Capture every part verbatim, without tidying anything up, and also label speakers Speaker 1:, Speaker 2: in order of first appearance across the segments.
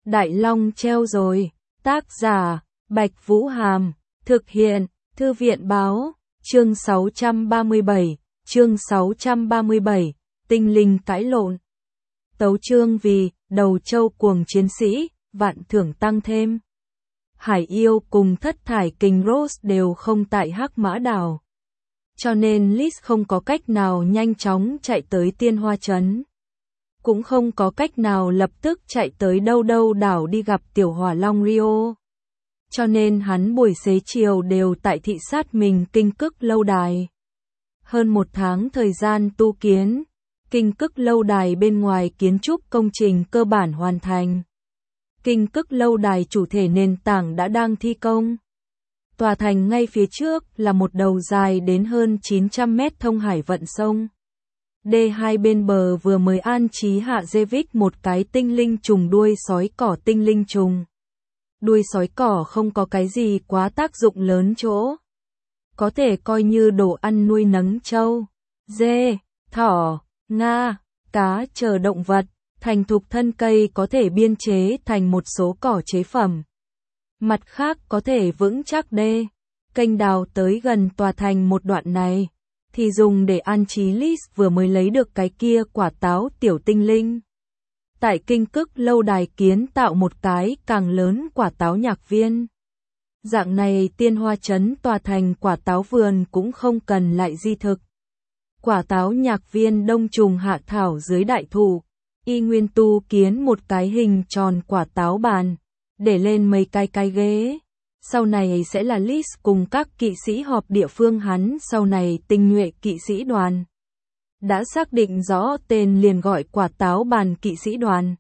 Speaker 1: Đại Long treo rồi. Tác giả, Bạch Vũ Hàm. Thực hiện, Thư viện Báo. Chương sáu trăm ba mươi bảy. Chương sáu trăm ba mươi bảy. Tinh linh cãi lộn. Tấu chương vì, đầu châu cuồng chiến sĩ, vạn thưởng tăng thêm. Hải yêu cùng thất thải kình Rose đều không tại Hắc Mã Đảo. Cho nên Liz không có cách nào nhanh chóng chạy tới Tiên Hoa Trấn. Cũng không có cách nào lập tức chạy tới đâu đâu đảo đi gặp tiểu hỏa long Rio. Cho nên hắn buổi xế chiều đều tại thị sát mình Kinh Cức lâu đài. Hơn một tháng thời gian tu kiến, Kinh Cức lâu đài bên ngoài kiến trúc công trình cơ bản hoàn thành. Kinh Cức lâu đài chủ thể nền tảng đã đang thi công. Tòa thành ngay phía trước là một đầu dài đến hơn chín trăm mét thông hải vận sông. Đê hai bên bờ vừa mới an trí hạ Jevic một cái tinh linh trùng đuôi sói cỏ tinh linh trùng. Đuôi sói cỏ không có cái gì quá tác dụng lớn chỗ. Có thể coi như đồ ăn nuôi nấng trâu, dê, thỏ, nga, cá chờ động vật, thành thục thân cây có thể biên chế thành một số cỏ chế phẩm. Mặt khác có thể vững chắc đê, kênh đào tới gần tòa thành một đoạn này, thì dùng để an trí Liz vừa mới lấy được cái kia quả táo tiểu tinh linh. Tại Kinh Cức lâu đài kiến tạo một cái càng lớn quả táo nhạc viên. Dạng này Tiên Hoa Trấn tòa thành quả táo vườn cũng không cần lại di thực. Quả táo nhạc viên đông trùng hạ thảo dưới đại thụ, y nguyên tu kiến một cái hình tròn quả táo bàn, để lên mấy cái cái ghế. Sau này sẽ là Liz cùng các kỵ sĩ họp địa phương hắn sau này tinh nhuệ kỵ sĩ đoàn. Đã xác định rõ tên liền gọi quả táo bàn kỵ sĩ đoàn.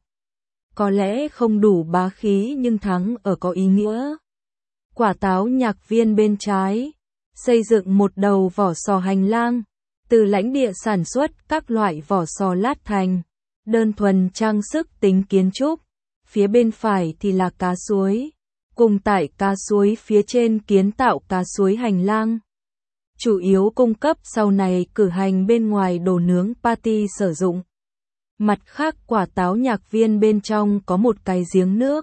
Speaker 1: Có lẽ không đủ bá khí nhưng thắng ở có ý nghĩa. Quả táo nhạc viên bên trái, xây dựng một đầu vỏ sò hành lang, từ lãnh địa sản xuất các loại vỏ sò lát thành, đơn thuần trang sức tính kiến trúc. Phía bên phải thì là cá suối, cùng tại cá suối phía trên kiến tạo cá suối hành lang. Chủ yếu cung cấp sau này cử hành bên ngoài đồ nướng party sử dụng. Mặt khác quả táo nhạc viên bên trong có một cái giếng nước.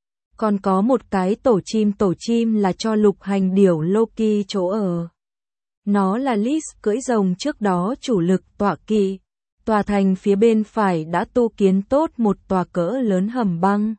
Speaker 1: Còn có một cái tổ chim tổ chim là cho lục hành điểu Loki chỗ ở. Nó là Liz cưỡi rồng trước đó chủ lực tọa kỵ. Tòa thành phía bên phải đã tu kiến tốt một tòa cỡ lớn hầm băng.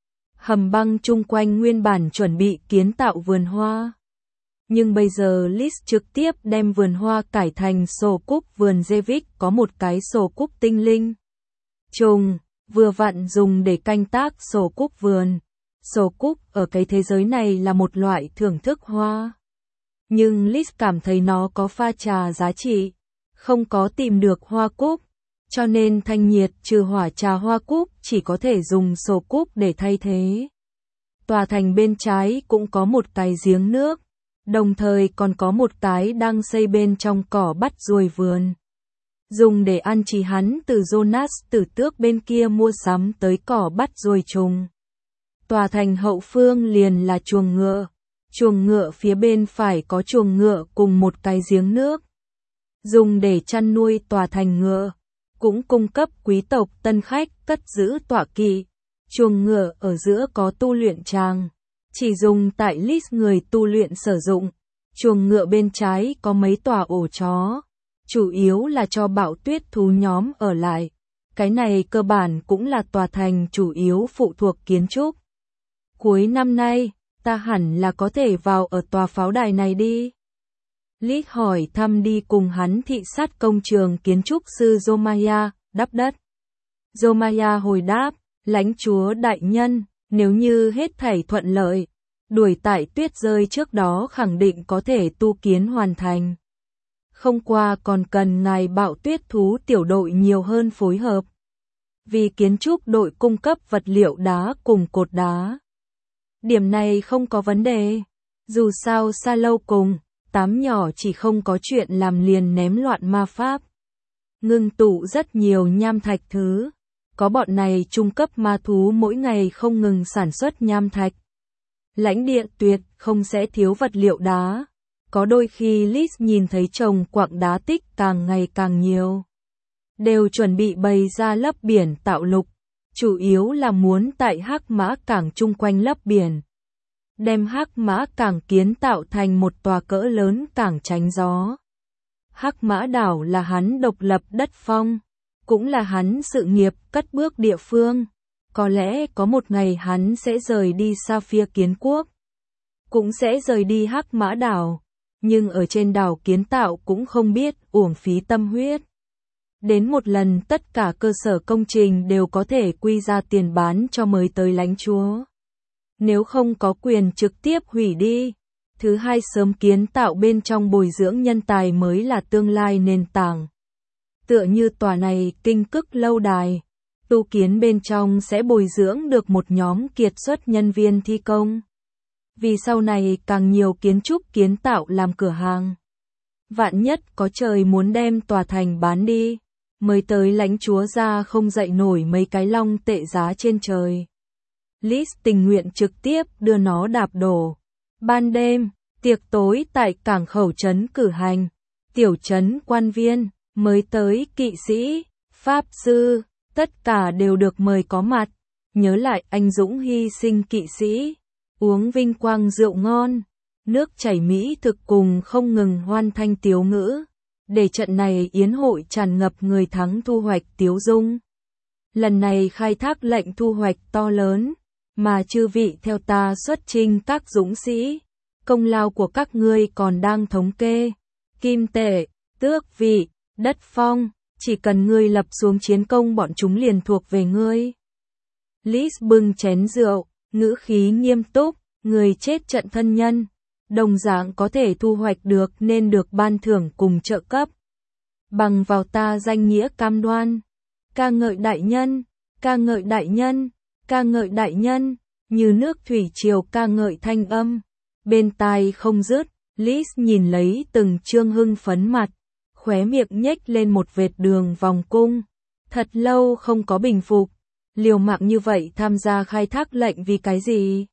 Speaker 1: Hầm băng chung quanh nguyên bản chuẩn bị kiến tạo vườn hoa. Nhưng bây giờ Liz trực tiếp đem vườn hoa cải thành sổ cúc vườn Jevic có một cái sổ cúc tinh linh. Trùng, vừa vặn dùng để canh tác sổ cúc vườn. Sổ cúc ở cái thế giới này là một loại thưởng thức hoa. Nhưng Liz cảm thấy nó có pha trà giá trị, không có tìm được hoa cúc. Cho nên thanh nhiệt trừ hỏa trà hoa cúc chỉ có thể dùng sổ cúc để thay thế. Tòa thành bên trái cũng có một cái giếng nước, đồng thời còn có một cái đang xây bên trong cỏ bắt ruồi vườn. Dùng để an trí hắn từ Jonas tử tước bên kia mua sắm tới cỏ bắt ruồi trùng. Tòa thành hậu phương liền là chuồng ngựa. Chuồng ngựa phía bên phải có chuồng ngựa cùng một cái giếng nước. Dùng để chăn nuôi tòa thành ngựa. Cũng cung cấp quý tộc tân khách cất giữ tọa kỵ. Chuồng ngựa ở giữa có tu luyện tràng, chỉ dùng tại Liz người tu luyện sử dụng. Chuồng ngựa bên trái có mấy tòa ổ chó, chủ yếu là cho bạo tuyết thú nhóm ở lại. Cái này cơ bản cũng là tòa thành chủ yếu phụ thuộc kiến trúc. Cuối năm nay, ta hẳn là có thể vào ở tòa pháo đài này đi. Liz hỏi thăm đi cùng hắn thị sát công trường kiến trúc sư Zomaya, đắp đất. Zomaya hồi đáp, lãnh chúa đại nhân, nếu như hết thảy thuận lợi, đuổi tại tuyết rơi trước đó khẳng định có thể tu kiến hoàn thành. Không qua còn cần ngài bạo tuyết thú tiểu đội nhiều hơn phối hợp. Vì kiến trúc đội cung cấp vật liệu đá cùng cột đá. Điểm này không có vấn đề. Dù sao xa lâu cùng, tám nhỏ chỉ không có chuyện làm liền ném loạn ma pháp. Ngưng tụ rất nhiều nham thạch thứ. Có bọn này trung cấp ma thú mỗi ngày không ngừng sản xuất nham thạch. Lãnh địa tuyệt không sẽ thiếu vật liệu đá. Có đôi khi Liz nhìn thấy chồng quặng đá tích càng ngày càng nhiều. Đều chuẩn bị bày ra lấp biển tạo lục. chủ yếu là muốn tại Hắc Mã Cảng chung quanh lấp biển, đem Hắc Mã Cảng kiến tạo thành một tòa cỡ lớn cảng tránh gió. Hắc Mã Đảo là hắn độc lập đất phong, cũng là hắn sự nghiệp cất bước địa phương. Có lẽ có một ngày hắn sẽ rời đi Sa Phia Kiến Quốc, cũng sẽ rời đi Hắc Mã Đảo, nhưng ở trên đảo kiến tạo cũng không biết uổng phí tâm huyết. Đến một lần tất cả cơ sở công trình đều có thể quy ra tiền bán cho mới tới lãnh chúa. Nếu không có quyền trực tiếp hủy đi. Thứ hai, sớm kiến tạo bên trong bồi dưỡng nhân tài mới là tương lai nền tảng. Tựa như tòa này Kinh Cức lâu đài, tu kiến bên trong sẽ bồi dưỡng được một nhóm kiệt xuất nhân viên thi công. Vì sau này càng nhiều kiến trúc kiến tạo làm cửa hàng. Vạn nhất có trời muốn đem tòa thành bán đi, mới tới lãnh chúa ra không dậy nổi mấy cái long tệ giá trên trời. Liz tình nguyện trực tiếp đưa nó đạp đổ. Ban đêm, tiệc tối tại cảng khẩu trấn cử hành. Tiểu trấn quan viên, mới tới kỵ sĩ, pháp sư, tất cả đều được mời có mặt. Nhớ lại anh dũng hy sinh kỵ sĩ, uống vinh quang rượu ngon, nước chảy mỹ thực cùng không ngừng hoan thanh tiếu ngữ. Để trận này yến hội tràn ngập người thắng thu hoạch tiếu dung. Lần này khai thác lệnh thu hoạch to lớn, mà chư vị theo ta xuất chinh các dũng sĩ. Công lao của các ngươi còn đang thống kê. Kim tệ, tước vị, đất phong, chỉ cần ngươi lập xuống chiến công bọn chúng liền thuộc về ngươi. Liz bưng chén rượu, ngữ khí nghiêm túc, người chết trận thân nhân, đồng dạng có thể thu hoạch được nên được ban thưởng cùng trợ cấp. Bằng vào ta danh nghĩa cam đoan, ca ngợi đại nhân, ca ngợi đại nhân, ca ngợi đại nhân, như nước thủy triều ca ngợi thanh âm. Bên tai không dứt, Liz nhìn lấy từng trương hưng phấn mặt, khóe miệng nhếch lên một vệt đường vòng cung. Thật lâu không có bình phục, liều mạng như vậy tham gia khai thác lệnh vì cái gì?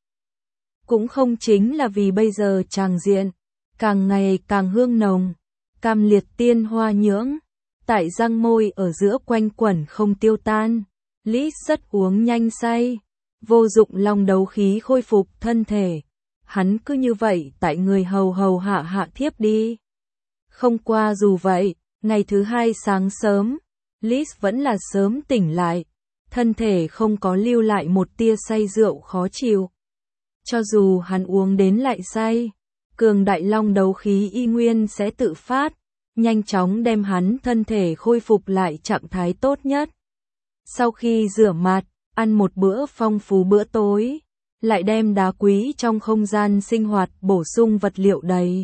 Speaker 1: Cũng không chính là vì bây giờ tràng diện, càng ngày càng hương nồng, cam liệt tiên hoa nhưỡng, tại răng môi ở giữa quanh quẩn không tiêu tan. Liz rất uống nhanh say, vô dụng long đấu khí khôi phục thân thể. Hắn cứ như vậy tại người hầu hầu hạ hạ thiếp đi. Không qua dù vậy, ngày thứ hai sáng sớm, Liz vẫn là sớm tỉnh lại, thân thể không có lưu lại một tia say rượu khó chịu. Cho dù hắn uống đến lại say, cường đại long đấu khí y nguyên sẽ tự phát, nhanh chóng đem hắn thân thể khôi phục lại trạng thái tốt nhất. Sau khi rửa mặt, ăn một bữa phong phú bữa tối, lại đem đá quý trong không gian sinh hoạt bổ sung vật liệu đầy.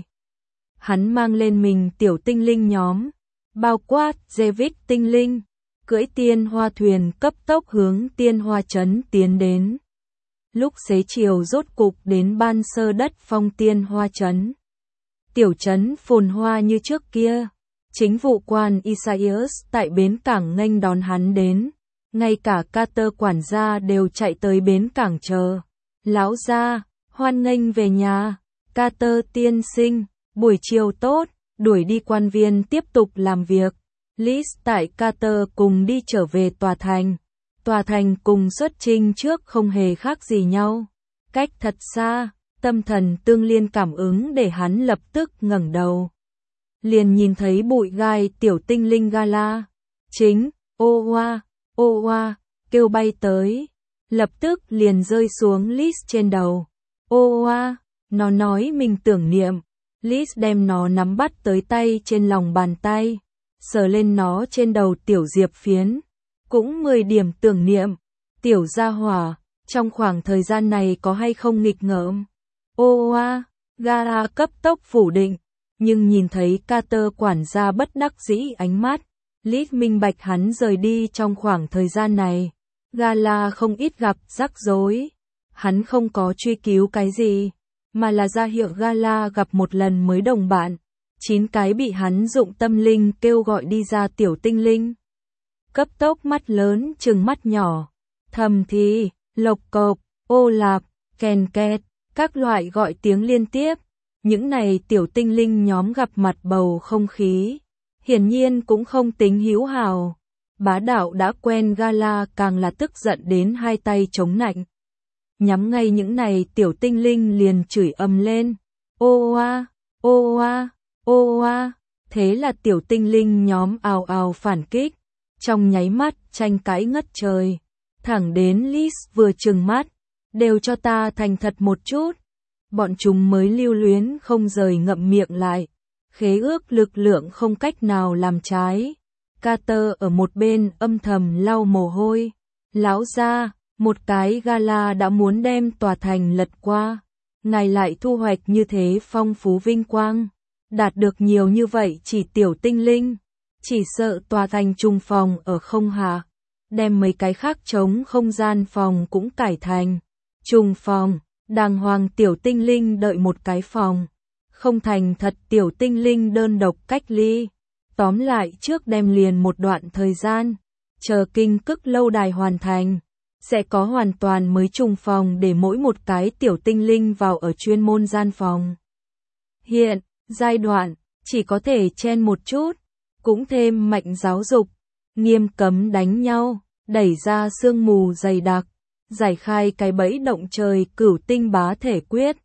Speaker 1: Hắn mang lên mình tiểu tinh linh nhóm, bao quát Jevic tinh linh, cưỡi tiên hoa thuyền cấp tốc hướng tiên hoa trấn tiến đến. Lúc xế chiều rốt cục đến ban sơ đất phong tiên hoa trấn. Tiểu trấn phồn hoa như trước kia, chính vụ quan Isaias tại bến cảng nghênh đón hắn đến, ngay cả Carter quản gia đều chạy tới bến cảng chờ. Lão gia, hoan nghênh về nhà, Carter tiên sinh, buổi chiều tốt, đuổi đi quan viên tiếp tục làm việc. Liz tại Carter cùng đi trở về tòa thành. Tòa thành cùng xuất chinh trước không hề khác gì nhau. Cách thật xa, tâm thần tương liên cảm ứng để hắn lập tức ngẩng đầu. Liền nhìn thấy bụi gai tiểu tinh linh Gala. Chính, ô hoa, ô hoa, kêu bay tới. Lập tức liền rơi xuống Liz trên đầu. Ô hoa, nó nói mình tưởng niệm. Liz đem nó nắm bắt tới tay trên lòng bàn tay, sờ lên nó trên đầu tiểu diệp phiến. Cũng mười điểm tưởng niệm. Tiểu gia hỏa, trong khoảng thời gian này có hay không nghịch ngợm? Ô hoa, Gara cấp tốc phủ định, nhưng nhìn thấy Carter quản gia bất đắc dĩ ánh mắt, Liz minh bạch hắn rời đi trong khoảng thời gian này. Gala không ít gặp rắc rối. Hắn không có truy cứu cái gì, mà là ra hiệu Gala gặp một lần mới đồng bạn. Chín cái bị hắn dụng tâm linh kêu gọi đi ra tiểu tinh linh. Cấp tốc mắt lớn trừng mắt nhỏ, thầm thì, lộc cộc, ô lạp, kèn kẹt, các loại gọi tiếng liên tiếp. Những này tiểu tinh linh nhóm gặp mặt bầu không khí, hiển nhiên cũng không tính hữu hảo. Bá đạo đã quen gala càng là tức giận đến hai tay chống nạnh. Nhắm ngay những này tiểu tinh linh liền chửi ầm lên. Ô oa, ô oa, ô oa. Thế là tiểu tinh linh nhóm ào ào phản kích. Trong nháy mắt tranh cãi ngất trời. Thẳng đến Liz vừa trừng mắt. Đều cho ta thành thật một chút. Bọn chúng mới lưu luyến không rời ngậm miệng lại. Khế ước lực lượng không cách nào làm trái. Carter ở một bên âm thầm lau mồ hôi. Lão gia, một cái gala đã muốn đem tòa thành lật qua. Ngài lại thu hoạch như thế phong phú vinh quang. Đạt được nhiều như vậy chỉ tiểu tinh linh. Chỉ sợ tòa thành trùng phòng ở không hạ. Đem mấy cái khác chống không gian phòng cũng cải thành trùng phòng. Đàng hoàng tiểu tinh linh đợi một cái phòng. Không thành thật tiểu tinh linh đơn độc cách ly. Tóm lại trước đem liền một đoạn thời gian. Chờ kinh cức lâu đài hoàn thành. Sẽ có hoàn toàn mới trùng phòng để mỗi một cái tiểu tinh linh vào ở chuyên môn gian phòng. Hiện, giai đoạn, chỉ có thể chen một chút. Cũng thêm mạnh giáo dục. Nghiêm cấm đánh nhau. Đẩy ra sương mù dày đặc. Giải khai cái bẫy động trời cửu tinh bá thể quyết.